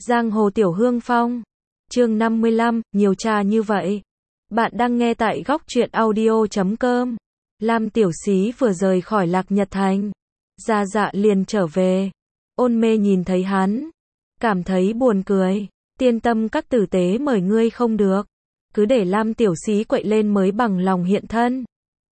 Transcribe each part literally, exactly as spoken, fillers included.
Giang hồ tiểu hương phong. Chương năm mươi lăm, nhiều trà như vậy. Bạn đang nghe tại góc truyện audio chấm com. Lam Tiểu Xí vừa rời khỏi Lạc Nhật Thành. Gia Dạ liền trở về. Ôn Mê nhìn thấy hắn, cảm thấy buồn cười. Tiên Tâm các tử tế mời ngươi không được, cứ để Lam Tiểu Xí quậy lên mới bằng lòng hiện thân.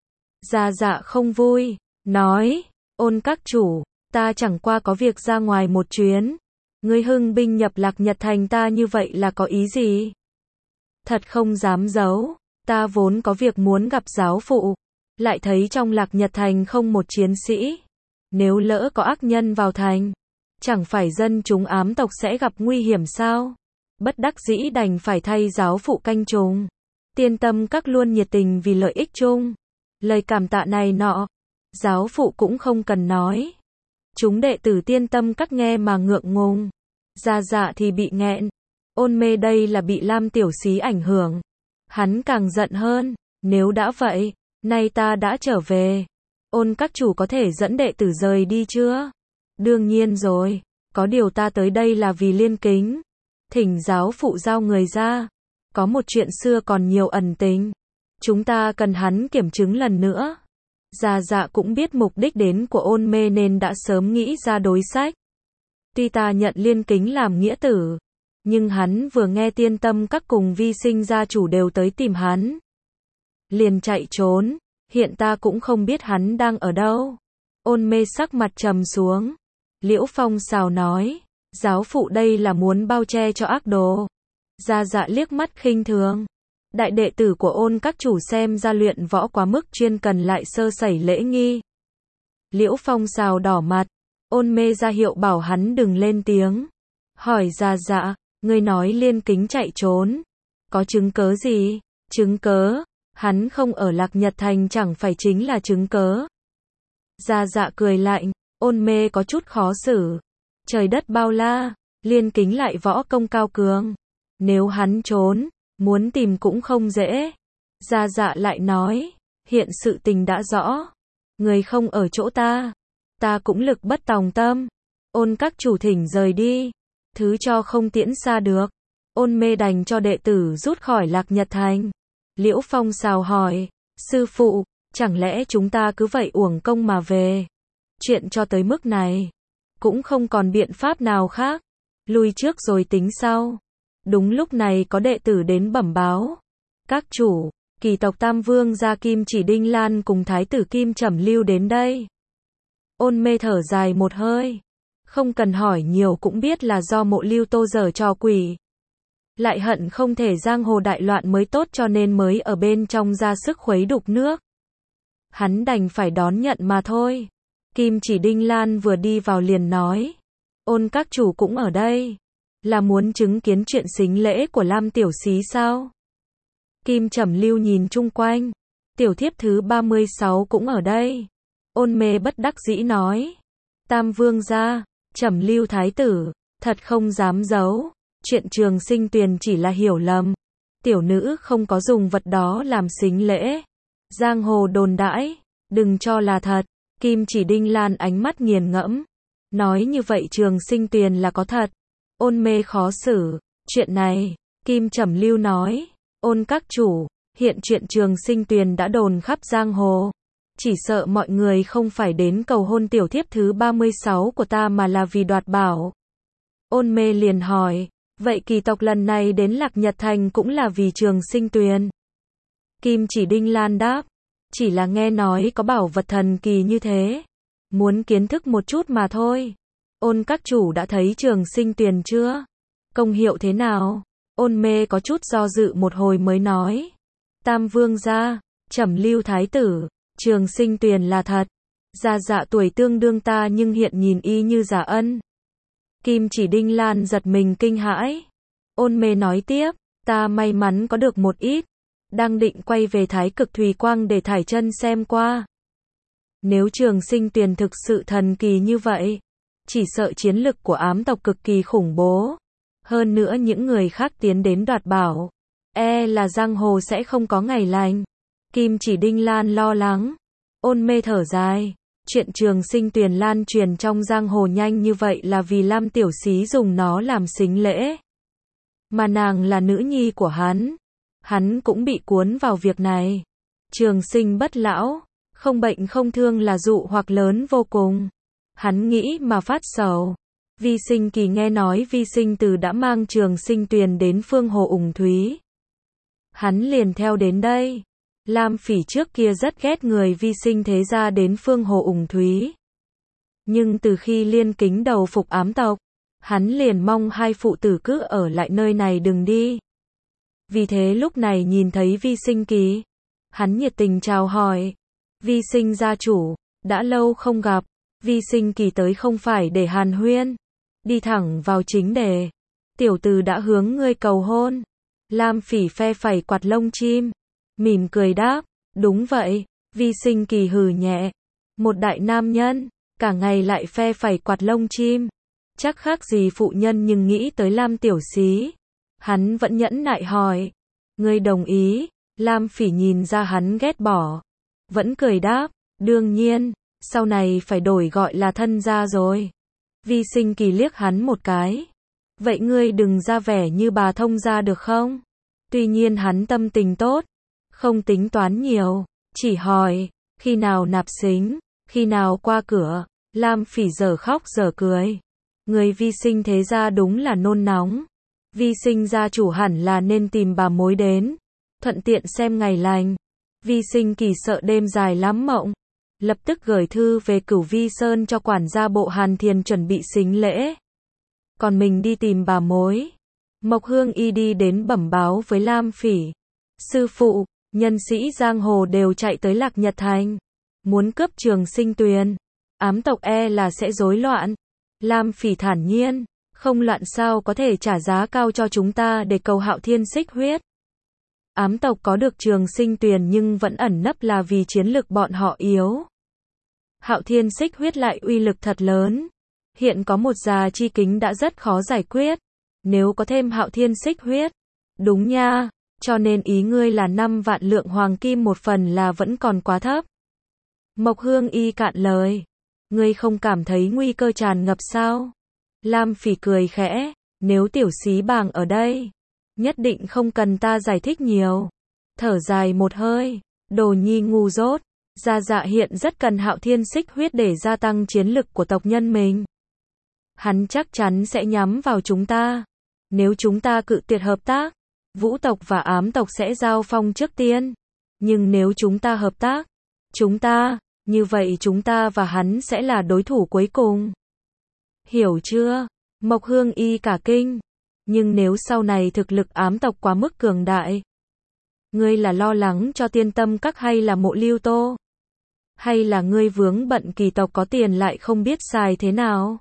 Gia Dạ không vui, nói, Ôn các chủ, ta chẳng qua có việc ra ngoài một chuyến. Ngươi hưng binh nhập Lạc Nhật Thành ta như vậy là có ý gì? Thật không dám giấu, ta vốn có việc muốn gặp giáo phụ, lại thấy trong Lạc Nhật Thành không một chiến sĩ. Nếu lỡ có ác nhân vào thành, chẳng phải dân chúng ám tộc sẽ gặp nguy hiểm sao? Bất đắc dĩ đành phải thay giáo phụ canh chừng. Tiên Tâm các luôn nhiệt tình vì lợi ích chung. Lời cảm tạ này nọ, giáo phụ cũng không cần nói. Chúng đệ tử Tiên Tâm các nghe mà ngượng ngùng. Gia Dạ thì bị nghẹn. Ôn Mê đây là bị Lam Tiểu Xí ảnh hưởng. Hắn càng giận hơn. Nếu đã vậy, nay ta đã trở về, Ôn các chủ có thể dẫn đệ tử rời đi chưa? Đương nhiên rồi, có điều ta tới đây là vì Liên Kính. Thỉnh giáo phụ giao người ra. Có một chuyện xưa còn nhiều ẩn tình. Chúng ta cần hắn kiểm chứng lần nữa. Gia Dạ cũng biết mục đích đến của Ôn Mê nên đã sớm nghĩ ra đối sách. Tuy ta nhận Liên Kính làm nghĩa tử, nhưng hắn vừa nghe Tiên Tâm các cùng Vi Sinh gia chủ đều tới tìm hắn, liền chạy trốn. Hiện ta cũng không biết hắn đang ở đâu. Ôn Mê sắc mặt trầm xuống. Liễu Phong xào nói, giáo phụ đây là muốn bao che cho ác đồ. Gia Dạ liếc mắt khinh thường. Đại đệ tử của Ôn các chủ xem ra luyện võ quá mức chuyên cần lại sơ sẩy lễ nghi. Liễu Phong xào đỏ mặt. Ôn Mê ra hiệu bảo hắn đừng lên tiếng. Hỏi Gia Dạ, ngươi nói Liên Kính chạy trốn, có chứng cớ gì? Chứng cớ? Hắn không ở Lạc Nhật Thành chẳng phải chính là chứng cớ. Gia Dạ cười lạnh. Ôn Mê có chút khó xử. Trời đất bao la, Liên Kính lại võ công cao cường. Nếu hắn trốn, muốn tìm cũng không dễ. Gia Dạ lại nói, hiện sự tình đã rõ. Người không ở chỗ ta, ta cũng lực bất tòng tâm. Ôn các chủ thỉnh rời đi, thứ cho không tiễn xa được. Ôn Mê đành cho đệ tử rút khỏi Lạc Nhật Thành. Liễu Phong xào hỏi, sư phụ, chẳng lẽ chúng ta cứ vậy uổng công mà về? Chuyện cho tới mức này, cũng không còn biện pháp nào khác. Lui trước rồi tính sau. Đúng lúc này có đệ tử đến bẩm báo. Các chủ, kỳ tộc Tam Vương gia Kim Chỉ Đinh Lan cùng Thái tử Kim Trầm Lưu đến đây. Ôn Mê thở dài một hơi. Không cần hỏi nhiều cũng biết là do Mộ Lưu Tô giở trò quỷ. Lại hận không thể giang hồ đại loạn mới tốt cho nên mới ở bên trong ra sức khuấy đục nước. Hắn đành phải đón nhận mà thôi. Kim Chỉ Đinh Lan vừa đi vào liền nói, Ôn các chủ cũng ở đây, là muốn chứng kiến chuyện sính lễ của Lam Tiểu Xí sao? Kim Trầm Lưu nhìn chung quanh, tiểu thiếp thứ ba mươi sáu cũng ở đây. Ôn Mê bất đắc dĩ nói, Tam Vương gia, Trầm Lưu thái tử, thật không dám giấu, chuyện Trường Sinh Tuyền chỉ là hiểu lầm. Tiểu nữ không có dùng vật đó làm sính lễ. Giang hồ đồn đãi, đừng cho là thật. Kim Chỉ Đinh Lan ánh mắt nghiền ngẫm, nói như vậy Trường Sinh Tuyền là có thật. Ôn Mê khó xử, chuyện này, Kim Trầm Lưu nói, Ôn các chủ, hiện chuyện Trường Sinh Tuyền đã đồn khắp giang hồ. Chỉ sợ mọi người không phải đến cầu hôn tiểu thiếp thứ ba mươi sáu của ta mà là vì đoạt bảo. Ôn Mê liền hỏi, vậy kỳ tộc lần này đến Lạc Nhật Thành cũng là vì Trường Sinh Tuyền? Kim Chỉ Đinh Lan đáp, chỉ là nghe nói có bảo vật thần kỳ như thế, muốn kiến thức một chút mà thôi. Ôn các chủ đã thấy Trường Sinh Tuyền chưa? Công hiệu thế nào? Ôn Mê có chút do dự một hồi mới nói, Tam Vương gia, Trầm Lưu thái tử, Trường Sinh Tuyền là thật. Gia Dạ tuổi tương đương ta nhưng hiện nhìn y như giả ân. Kim Chỉ Đinh Lan giật mình kinh hãi. Ôn Mê nói tiếp, ta may mắn có được một ít, đang định quay về Thái Cực Thùy Quang để thải chân xem qua. Nếu Trường Sinh Tuyền thực sự thần kỳ như vậy, chỉ sợ chiến lực của ám tộc cực kỳ khủng bố. Hơn nữa những người khác tiến đến đoạt bảo, e là giang hồ sẽ không có ngày lành. Kim Chỉ Đinh Lan lo lắng. Ôn Mê thở dài, Chuyện Trường Sinh Tuyền lan truyền trong giang hồ nhanh như vậy là vì Lam Tiểu Xí dùng nó làm sính lễ. Mà nàng là nữ nhi của hắn. Hắn cũng bị cuốn vào việc này. Trường sinh bất lão, không bệnh không thương là dụ hoặc lớn vô cùng. Hắn nghĩ mà phát sầu. Vi Sinh Kỳ nghe nói Vi Sinh Từ đã mang Trường Sinh Tuyền đến Phương Hồ Ủng Thúy. Hắn liền theo đến đây. Lam Phỉ trước kia rất ghét người Vi Sinh thế gia đến Phương Hồ Ủng Thúy. Nhưng từ khi Liên Kính đầu phục ám tộc, hắn liền mong hai phụ tử cứ ở lại nơi này đừng đi. Vì thế lúc này nhìn thấy Vi Sinh Kỳ, hắn nhiệt tình chào hỏi. Vi Sinh gia chủ, đã lâu không gặp. Vi Sinh Kỳ tới không phải để hàn huyên, đi thẳng vào chính đề. Tiểu tử đã hướng ngươi cầu hôn. Lam Phỉ phe phẩy quạt lông chim, mỉm cười đáp, đúng vậy. Vi Sinh Kỳ hừ nhẹ, một đại nam nhân, cả ngày lại phe phẩy quạt lông chim, chắc khác gì phụ nhân, nhưng nghĩ tới Lam Tiểu Xí, hắn vẫn nhẫn nại hỏi, ngươi đồng ý? Lam Phỉ nhìn ra hắn ghét bỏ, vẫn cười đáp, đương nhiên, sau này phải đổi gọi là thân gia rồi. Vi Sinh Kỳ liếc hắn một cái, vậy ngươi đừng ra vẻ như bà thông gia được không? Tuy nhiên hắn tâm tình tốt, không tính toán nhiều, chỉ hỏi, khi nào nạp xính, khi nào qua cửa. Lam Phỉ giờ khóc giờ cười. Người Vi Sinh thế gia đúng là nôn nóng. Vi Sinh gia chủ hẳn là nên tìm bà mối đến, thuận tiện xem ngày lành. Vi Sinh Kỳ sợ đêm dài lắm mộng, lập tức gửi thư về Cửu Vi Sơn cho quản gia bộ Hàn Thiền chuẩn bị sính lễ. Còn mình đi tìm bà mối. Mộc Hương Y đi đến bẩm báo với Lam Phỉ. Sư phụ, nhân sĩ giang hồ đều chạy tới Lạc Nhật Thành, muốn cướp Trường Sinh Tuyền. Ám tộc e là sẽ rối loạn. Lam Phỉ thản nhiên, không loạn sao có thể trả giá cao cho chúng ta để cầu Hạo Thiên Xích Huyết. Ám tộc có được Trường Sinh Tuyền nhưng vẫn ẩn nấp là vì chiến lực bọn họ yếu. Hạo Thiên Xích Huyết lại uy lực thật lớn. Hiện có một già chi kính đã rất khó giải quyết. Nếu có thêm Hạo Thiên Xích Huyết. Đúng nha, cho nên ý ngươi là năm vạn lượng hoàng kim một phần là vẫn còn quá thấp. Mộc Hương Y cạn lời. Ngươi không cảm thấy nguy cơ tràn ngập sao? Lam Phỉ cười khẽ, nếu Tiểu Xí bàng ở đây, nhất định không cần ta giải thích nhiều. Thở dài một hơi, đồ nhi ngu dốt, gia dạ hiện rất cần Hạo Thiên Xích Huyết để gia tăng chiến lực của tộc nhân mình. Hắn chắc chắn sẽ nhắm vào chúng ta. Nếu chúng ta cự tuyệt hợp tác, Vũ tộc và Ám tộc sẽ giao phong trước tiên. Nhưng nếu chúng ta hợp tác, chúng ta, như vậy chúng ta và hắn sẽ là đối thủ cuối cùng. Hiểu chưa? Mộc Hương Y cả kinh. Nhưng nếu sau này thực lực Ám tộc quá mức cường đại, ngươi là lo lắng cho Tiên Tâm Các hay là Mộ Lưu Tô? Hay là ngươi vướng bận Kỳ tộc có tiền lại không biết xài thế nào?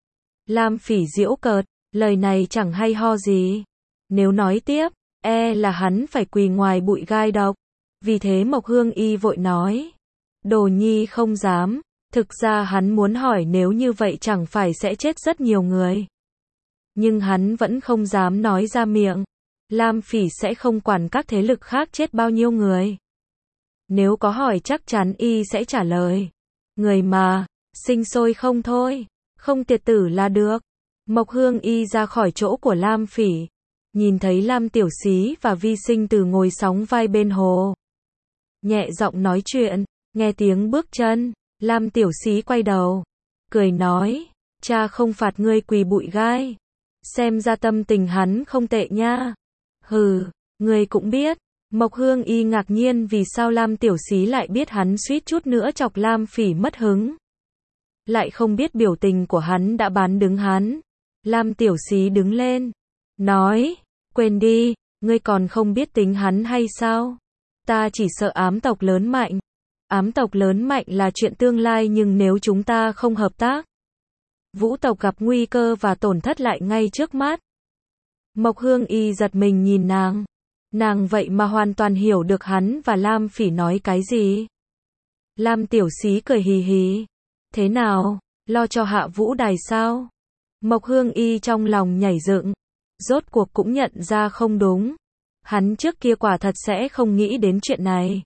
Lam Phỉ giễu cợt, lời này chẳng hay ho gì. Nếu nói tiếp, e là hắn phải quỳ ngoài bụi gai độc. Vì thế Mộc Hương Y vội nói, đồ nhi không dám. Thực ra hắn muốn hỏi nếu như vậy chẳng phải sẽ chết rất nhiều người. Nhưng hắn vẫn không dám nói ra miệng. Lam Phỉ sẽ không quản các thế lực khác chết bao nhiêu người. Nếu có hỏi chắc chắn y sẽ trả lời. Người mà, sinh sôi không thôi, không tiệt tử là được. Mộc Hương Y ra khỏi chỗ của Lam Phỉ, nhìn thấy Lam Tiểu Xí và Vi Sinh Từ ngồi sóng vai bên hồ. Nhẹ giọng nói chuyện, nghe tiếng bước chân, Lam Tiểu Xí quay đầu, cười nói, cha không phạt ngươi quỳ bụi gai. Xem ra tâm tình hắn không tệ nha. Hừ, ngươi cũng biết. Mộc Hương Y ngạc nhiên vì sao Lam Tiểu Xí lại biết hắn suýt chút nữa chọc Lam Phỉ mất hứng. Lại không biết biểu tình của hắn đã bán đứng hắn. Lam Tiểu Xí đứng lên, nói, quên đi, ngươi còn không biết tính hắn hay sao? Ta chỉ sợ Ám tộc lớn mạnh. Ám tộc lớn mạnh là chuyện tương lai nhưng nếu chúng ta không hợp tác, Vũ tộc gặp nguy cơ và tổn thất lại ngay trước mắt. Mộc Hương Y giật mình nhìn nàng. Nàng vậy mà hoàn toàn hiểu được hắn và Lam Phỉ nói cái gì. Lam Tiểu Xí cười hì hì. Thế nào, lo cho Hạ Vũ Đài sao? Mộc Hương Y trong lòng nhảy dựng. Rốt cuộc cũng nhận ra không đúng. Hắn trước kia quả thật sẽ không nghĩ đến chuyện này.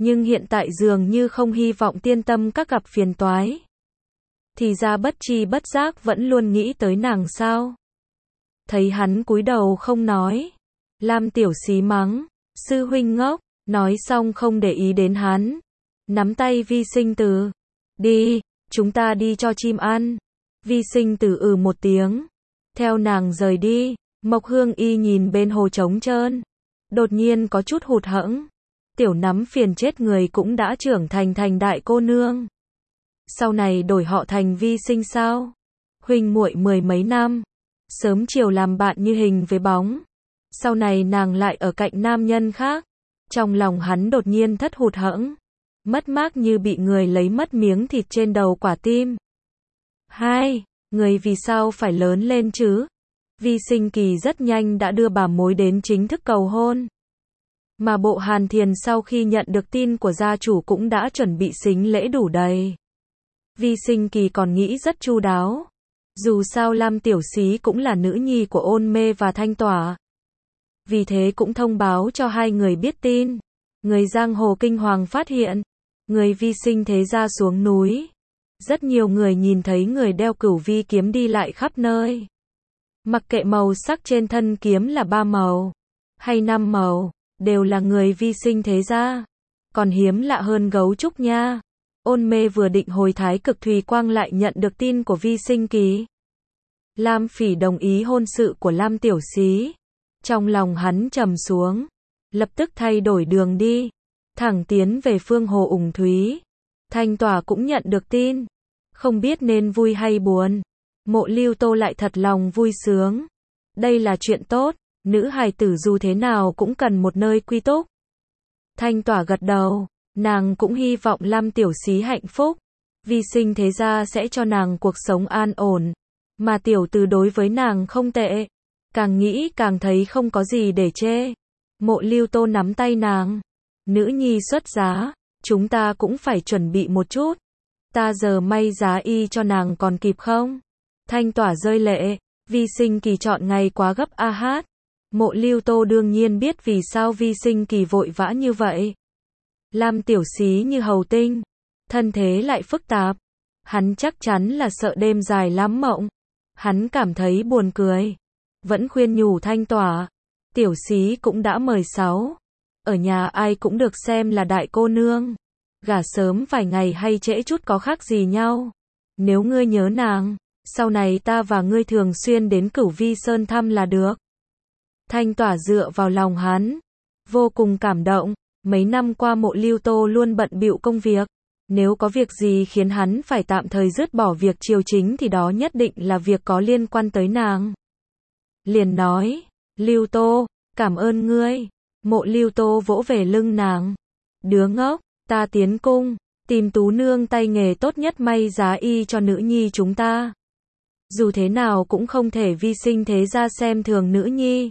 Nhưng hiện tại dường như không hy vọng Tiên Tâm Các gặp phiền toái. Thì ra bất tri bất giác vẫn luôn nghĩ tới nàng sao? Thấy hắn cúi đầu không nói, Lam Tiểu Xí mắng, sư huynh ngốc, nói xong không để ý đến hắn, nắm tay Vi Sinh Tử, đi, chúng ta đi cho chim ăn. Vi Sinh Tử ừ một tiếng, theo nàng rời đi. Mộc Hương Y nhìn bên hồ trống trơn, đột nhiên có chút hụt hẫng. Tiểu nắm phiền chết người cũng đã trưởng thành thành đại cô nương, sau này đổi họ thành Vi Sinh sao? Huynh muội mười mấy năm, sớm chiều làm bạn như hình với bóng, sau này nàng lại ở cạnh nam nhân khác. Trong lòng hắn đột nhiên thất hụt hẫng, mất mát như bị người lấy mất miếng thịt trên đầu quả tim. Hai, người vì sao phải lớn lên chứ? Vi Sinh Kỳ rất nhanh đã đưa bà mối đến chính thức cầu hôn. Mà bộ Hàn Thiền sau khi nhận được tin của gia chủ cũng đã chuẩn bị sính lễ đủ đầy. Vi Sinh Kỳ còn nghĩ rất chu đáo. Dù sao Lam Tiểu Xí cũng là nữ nhi của Ôn Mê và Thanh Tỏa. Vì thế cũng thông báo cho hai người biết tin. Người giang hồ kinh hoàng phát hiện, người Vi Sinh thế gia xuống núi. Rất nhiều người nhìn thấy người đeo Cửu Vi kiếm đi lại khắp nơi. Mặc kệ màu sắc trên thân kiếm là ba màu hay năm màu, đều là người Vi Sinh thế gia. Còn hiếm lạ hơn gấu trúc nha. Ôn Mê vừa định hồi Thái Cực Thùy Quang lại nhận được tin của Vi Sinh Kỳ. Lam Phỉ đồng ý hôn sự của Lam Tiểu Xí. Trong lòng hắn trầm xuống, lập tức thay đổi đường đi, thẳng tiến về phương hồ Ủng Thúy. Thanh Tỏa cũng nhận được tin, không biết nên vui hay buồn. Mộ Lưu Tô lại thật lòng vui sướng. Đây là chuyện tốt, nữ hài tử dù thế nào cũng cần một nơi quy túc. Thanh Tỏa gật đầu, nàng cũng hy vọng Lam Tiểu Xí hạnh phúc. Vi Sinh thế gia sẽ cho nàng cuộc sống an ổn, mà tiểu tử đối với nàng không tệ. Càng nghĩ càng thấy không có gì để chê. Mộ Lưu Tô nắm tay nàng, nữ nhi xuất giá, chúng ta cũng phải chuẩn bị một chút. Ta giờ may giá y cho nàng còn kịp không? Thanh Tỏa rơi lệ, Vi Sinh Kỳ chọn ngày quá gấp a hát. Mộ Lưu Tô đương nhiên biết vì sao Vi Sinh Kỳ vội vã như vậy. Lam Tiểu Xí như hầu tinh, thân thế lại phức tạp. Hắn chắc chắn là sợ đêm dài lắm mộng. Hắn cảm thấy buồn cười, vẫn khuyên nhủ Thanh Tỏa. Tiểu Xí cũng đã mười sáu, ở nhà ai cũng được xem là đại cô nương. Gả sớm vài ngày hay trễ chút có khác gì nhau. Nếu ngươi nhớ nàng, sau này ta và ngươi thường xuyên đến Cửu Vi Sơn thăm là được. Thanh Tỏa dựa vào lòng hắn, vô cùng cảm động. Mấy năm qua Mộ Lưu Tô luôn bận bịu công việc. Nếu có việc gì khiến hắn phải tạm thời dứt bỏ việc triều chính thì đó nhất định là việc có liên quan tới nàng. Liền nói, Lưu Tô, cảm ơn ngươi. Mộ Lưu Tô vỗ về lưng nàng. Đứa ngốc, ta tiến cung, tìm tú nương tay nghề tốt nhất may giá y cho nữ nhi chúng ta. Dù thế nào cũng không thể Vi Sinh thế gia xem thường nữ nhi.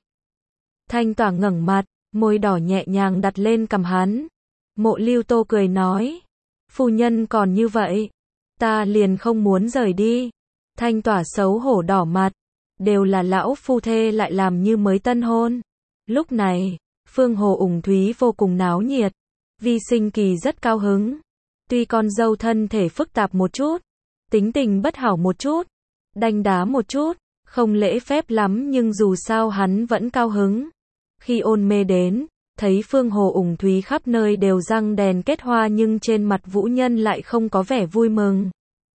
Thanh Tỏa ngẩng mặt, môi đỏ nhẹ nhàng đặt lên cằm hắn. Mộ Lưu Tô cười nói, phu nhân còn như vậy, ta liền không muốn rời đi. Thanh Tỏa xấu hổ đỏ mặt, đều là lão phu thê lại làm như mới tân hôn. Lúc này, phương hồ Ủng Thúy vô cùng náo nhiệt. Vi Sinh Kỳ rất cao hứng. Tuy con dâu thân thể phức tạp một chút, tính tình bất hảo một chút, đanh đá một chút, không lễ phép lắm, nhưng dù sao hắn vẫn cao hứng. Khi Ôn Mê đến, thấy phương hồ Ủng Thúy khắp nơi đều răng đèn kết hoa nhưng trên mặt Vũ Nhân lại không có vẻ vui mừng.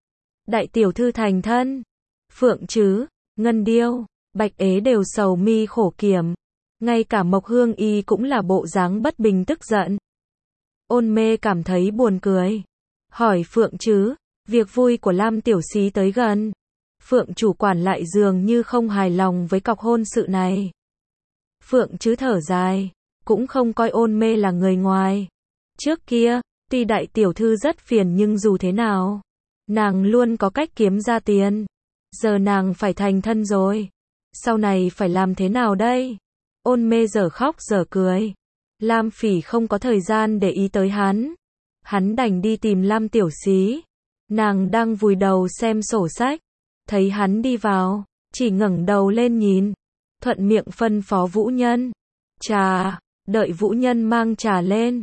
Đại tiểu thư thành thân, Phượng Trứ, Ngân Điêu, Bạch Ế đều sầu mi khổ kiểm. Ngay cả Mộc Hương Y cũng là bộ dáng bất bình tức giận. Ôn Mê cảm thấy buồn cười, hỏi Phượng Trứ, việc vui của Lam Tiểu Xí tới gần. Phượng chủ quản lại dường như không hài lòng với cọc hôn sự này. Phượng Trứ thở dài, cũng không coi Ôn Mê là người ngoài. Trước kia, tuy đại tiểu thư rất phiền nhưng dù thế nào, nàng luôn có cách kiếm ra tiền. Giờ nàng phải thành thân rồi, sau này phải làm thế nào đây? Ôn Mê giờ khóc giờ cười. Lam Phỉ không có thời gian để ý tới hắn. Hắn đành đi tìm Lam Tiểu Xí. Nàng đang vùi đầu xem sổ sách, thấy hắn đi vào, chỉ ngẩng đầu lên nhìn, thuận miệng phân phó Vũ Nhân. Trà, đợi Vũ Nhân mang trà lên.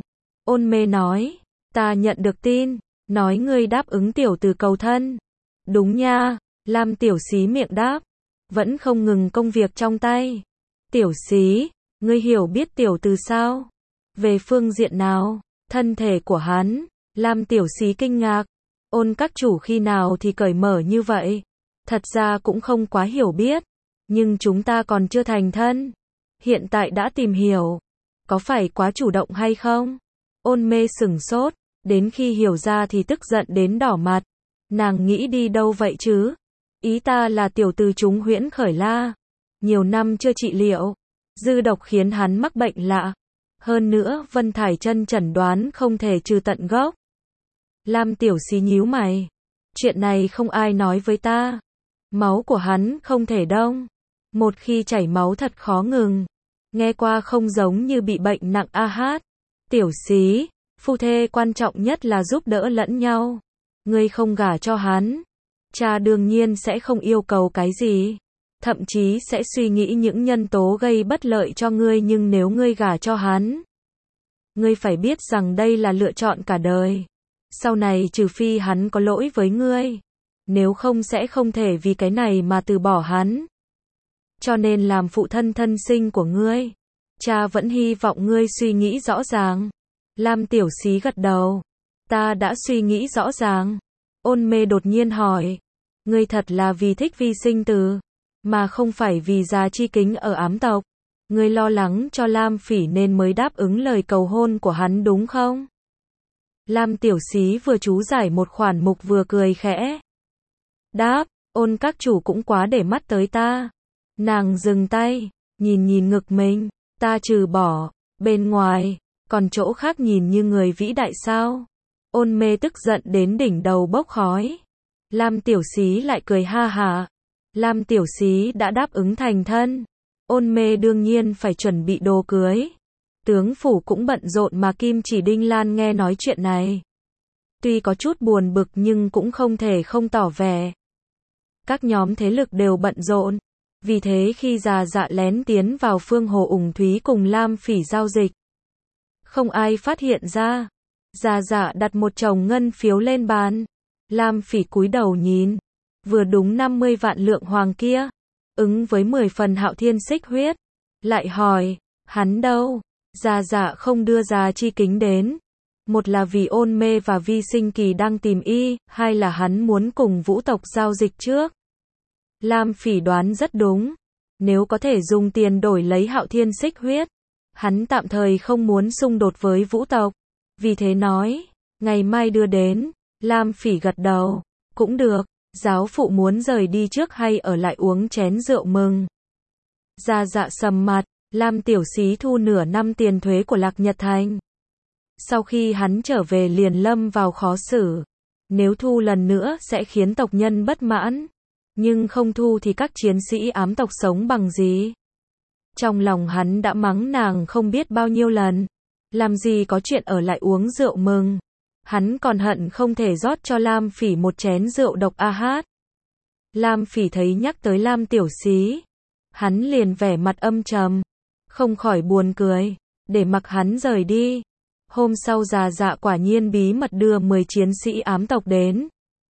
Ôn mê nói, ta nhận được tin, nói ngươi đáp ứng tiểu từ cầu thân. Đúng nha, Lam tiểu xí miệng đáp, vẫn không ngừng công việc trong tay. Tiểu xí, ngươi hiểu biết tiểu từ sao? Về phương diện nào? Thân thể của hắn, Lam tiểu xí kinh ngạc. Ôn các chủ khi nào thì cởi mở như vậy? Thật ra cũng không quá hiểu biết, nhưng chúng ta còn chưa thành thân. Hiện tại đã tìm hiểu, có phải quá chủ động hay không? Ôn mê sửng sốt, đến khi hiểu ra thì tức giận đến đỏ mặt. Nàng nghĩ đi đâu vậy chứ? Ý ta là tiểu từ chúng huyễn khởi la. Nhiều năm chưa trị liệu, dư độc khiến hắn mắc bệnh lạ. Hơn nữa, Vân Thải Chân chẩn đoán không thể trừ tận gốc. Lam tiểu xí nhíu mày. Chuyện này không ai nói với ta. Máu của hắn không thể đông. Một khi chảy máu thật khó ngừng. Nghe qua không giống như bị bệnh nặng a hát. Tiểu xí, phu thê quan trọng nhất là giúp đỡ lẫn nhau. Ngươi không gả cho hắn, cha đương nhiên sẽ không yêu cầu cái gì. Thậm chí sẽ suy nghĩ những nhân tố gây bất lợi cho ngươi, nhưng nếu ngươi gả cho hắn, ngươi phải biết rằng đây là lựa chọn cả đời. Sau này trừ phi hắn có lỗi với ngươi, nếu không sẽ không thể vì cái này mà từ bỏ hắn. Cho nên làm phụ thân thân sinh của ngươi, cha vẫn hy vọng ngươi suy nghĩ rõ ràng. Lam tiểu xí gật đầu. Ta đã suy nghĩ rõ ràng. Ôn mê đột nhiên hỏi. Ngươi thật là vì thích vi sinh từ, mà không phải vì già chi kính ở ám tộc. Ngươi lo lắng cho Lam Phỉ nên mới đáp ứng lời cầu hôn của hắn đúng không? Lam tiểu xí vừa chú giải một khoản mục vừa cười khẽ. Đáp, Ôn các chủ cũng quá để mắt tới ta. Nàng dừng tay, nhìn nhìn ngực mình. Ta trừ bỏ, bên ngoài, còn chỗ khác nhìn như người vĩ đại sao? Ôn mê tức giận đến đỉnh đầu bốc khói. Lam tiểu xí lại cười ha hả. Lam tiểu xí đã đáp ứng thành thân. Ôn mê đương nhiên phải chuẩn bị đồ cưới. Tướng phủ cũng bận rộn mà Kim Chỉ Đinh Lan nghe nói chuyện này. Tuy có chút buồn bực nhưng cũng không thể không tỏ vẻ. Các nhóm thế lực đều bận rộn. Vì thế khi Già Dạ lén tiến vào Phương Hồ Ủng Thúy cùng Lam Phỉ giao dịch, không ai phát hiện ra. Già Dạ đặt một chồng ngân phiếu lên bàn. Lam Phỉ cúi đầu nhìn. Vừa đúng năm mươi vạn lượng hoàng kia. Ứng với mười phần Hạo Thiên xích huyết. Lại hỏi, hắn đâu? Già Dạ không đưa Già Chi Kính đến. Một là vì Ôn Mê và Vi Sinh Kỳ đang tìm y, hai là hắn muốn cùng Vũ tộc giao dịch trước. Lam Phỉ đoán rất đúng. Nếu có thể dùng tiền đổi lấy Hạo Thiên xích huyết, hắn tạm thời không muốn xung đột với Vũ tộc. Vì thế nói, ngày mai đưa đến. Lam Phỉ gật đầu, cũng được. Giáo phụ muốn rời đi trước hay ở lại uống chén rượu mừng? Già Dạ sầm mặt. Lam tiểu xí thu nửa năm tiền thuế của Lạc Nhật Thành. Sau khi hắn trở về liền lâm vào khó xử. Nếu thu lần nữa sẽ khiến tộc nhân bất mãn. Nhưng không thu thì các chiến sĩ ám tộc sống bằng gì? Trong lòng hắn đã mắng nàng không biết bao nhiêu lần. Làm gì có chuyện ở lại uống rượu mừng. Hắn còn hận không thể rót cho Lam Phỉ một chén rượu độc a hát. Lam Phỉ thấy nhắc tới Lam tiểu xí, hắn liền vẻ mặt âm trầm, không khỏi buồn cười, để mặc hắn rời đi. Hôm sau Già Dạ quả nhiên bí mật đưa mười chiến sĩ ám tộc đến.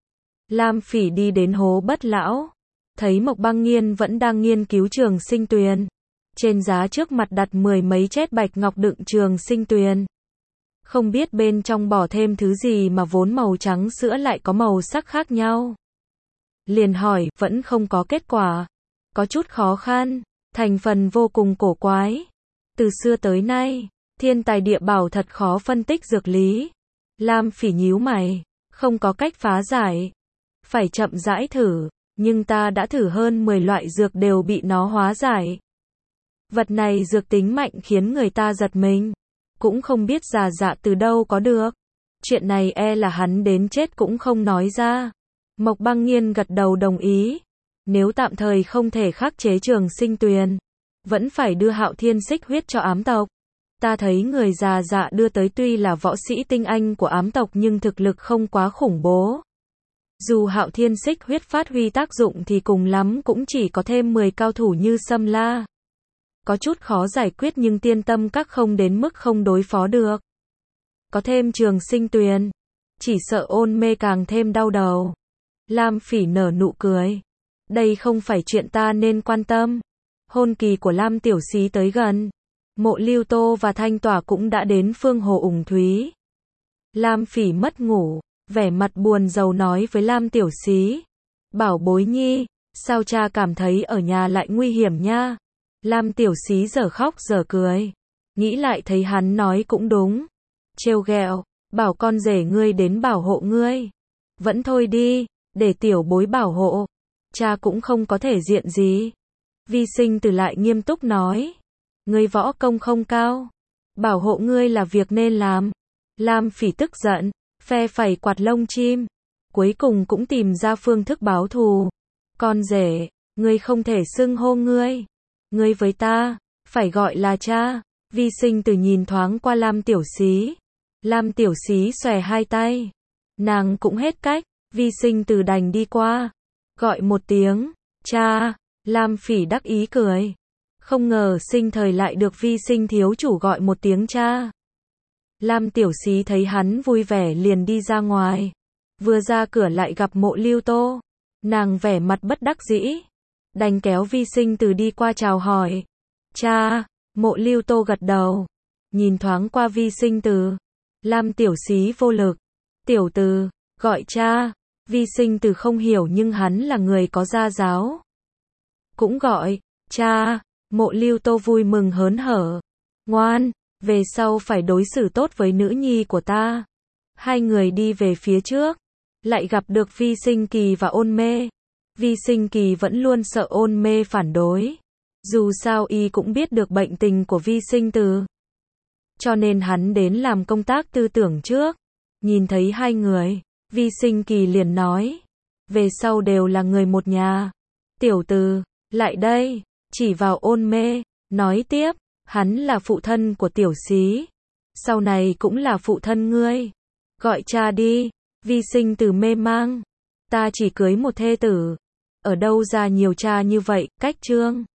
Lam Phỉ đi đến hố Bất Lão, thấy Mộc Băng Nghiên vẫn đang nghiên cứu trường sinh tuyền. Trên giá trước mặt đặt mười mấy chét bạch ngọc đựng trường sinh tuyền. Không biết bên trong bỏ thêm thứ gì mà vốn màu trắng sữa lại có màu sắc khác nhau. Liền hỏi, vẫn không có kết quả. Có chút khó khăn, thành phần vô cùng cổ quái. Từ xưa tới nay, thiên tài địa bảo thật khó phân tích dược lý. Lam Phỉ nhíu mày, không có cách phá giải. Phải chậm rãi thử, nhưng ta đã thử hơn mười loại dược đều bị nó hóa giải. Vật này dược tính mạnh khiến người ta giật mình. Cũng không biết Già Dạ từ đâu có được. Chuyện này e là hắn đến chết cũng không nói ra. Mộc Băng Nghiên gật đầu đồng ý. Nếu tạm thời không thể khắc chế trường sinh tuyền, vẫn phải đưa Hạo Thiên xích huyết cho ám tộc. Ta thấy người Già Dạ đưa tới tuy là võ sĩ tinh anh của ám tộc nhưng thực lực không quá khủng bố. Dù Hạo Thiên xích huyết phát huy tác dụng thì cùng lắm cũng chỉ có thêm mười cao thủ như Sâm La. Có chút khó giải quyết nhưng Tiên Tâm Các không đến mức không đối phó được. có thêm Trường Sinh Tuyền, chỉ sợ ôn mê càng thêm đau đầu. Lam Phỉ nở nụ cười. Đây không phải chuyện ta nên quan tâm. Hôn kỳ của Lam Tiểu Xí tới gần. Mộ Lưu Tô và Thanh Tỏa cũng đã đến Phương Hồ Ủng Thúy. Lam Phỉ mất ngủ, vẻ mặt buồn rầu nói với Lam Tiểu Xí. Bảo bối nhi, sao cha cảm thấy ở nhà lại nguy hiểm nha? Lam Tiểu Xí dở khóc dở cười. Nghĩ lại thấy hắn nói cũng đúng. Trêu ghẹo, bảo con rể ngươi đến bảo hộ ngươi. Vẫn thôi đi, để tiểu bối bảo hộ. Cha cũng không có thể diện gì. Vi Sinh Từ lại nghiêm túc nói. Ngươi võ công không cao. Bảo hộ ngươi là việc nên làm. Lam Phỉ tức giận, phe phẩy quạt lông chim. Cuối cùng cũng tìm ra phương thức báo thù. Con rể, ngươi không thể xưng hô ngươi. Ngươi với ta, phải gọi là cha. Vi Sinh Từ nhìn thoáng qua Lam Tiểu Xí. Lam Tiểu Xí xòe hai tay. Nàng cũng hết cách, Vi Sinh Từ đành đi qua. Gọi một tiếng, cha. Lam Phỉ đắc ý cười. Không ngờ sinh thời lại được Vi Sinh thiếu chủ gọi một tiếng cha. Lam Tiểu Xí thấy hắn vui vẻ liền đi ra ngoài. Vừa ra cửa lại gặp Mộ Lưu Tô. Nàng vẻ mặt bất đắc dĩ. Đành kéo Vi Sinh Từ đi qua chào hỏi. Cha. Mộ Lưu Tô gật đầu. Nhìn thoáng qua Vi Sinh Từ. Lam Tiểu Xí vô lực. Tiểu Từ, gọi cha. Vi Sinh Từ không hiểu nhưng hắn là người có gia giáo. Cũng gọi, cha. Mộ Lưu Tô vui mừng hớn hở. Ngoan, về sau phải đối xử tốt với nữ nhi của ta. Hai người đi về phía trước. Lại gặp được Vi Sinh Kỳ và Ôn Mê. Vi Sinh Kỳ vẫn luôn sợ Ôn Mê phản đối. Dù sao y cũng biết được bệnh tình của Vi Sinh Từ. Cho nên hắn đến làm công tác tư tưởng trước. Nhìn thấy hai người, Vi Sinh Kỳ liền nói. Về sau đều là người một nhà. Tiểu Từ, lại đây, chỉ vào Ôn Mê, nói tiếp, hắn là phụ thân của Tiểu Xí. Sau này cũng là phụ thân ngươi. Gọi cha đi. Vi Sinh Từ mê mang. Ta chỉ cưới một thê tử. Ở đâu ra nhiều cha như vậy, cách trương.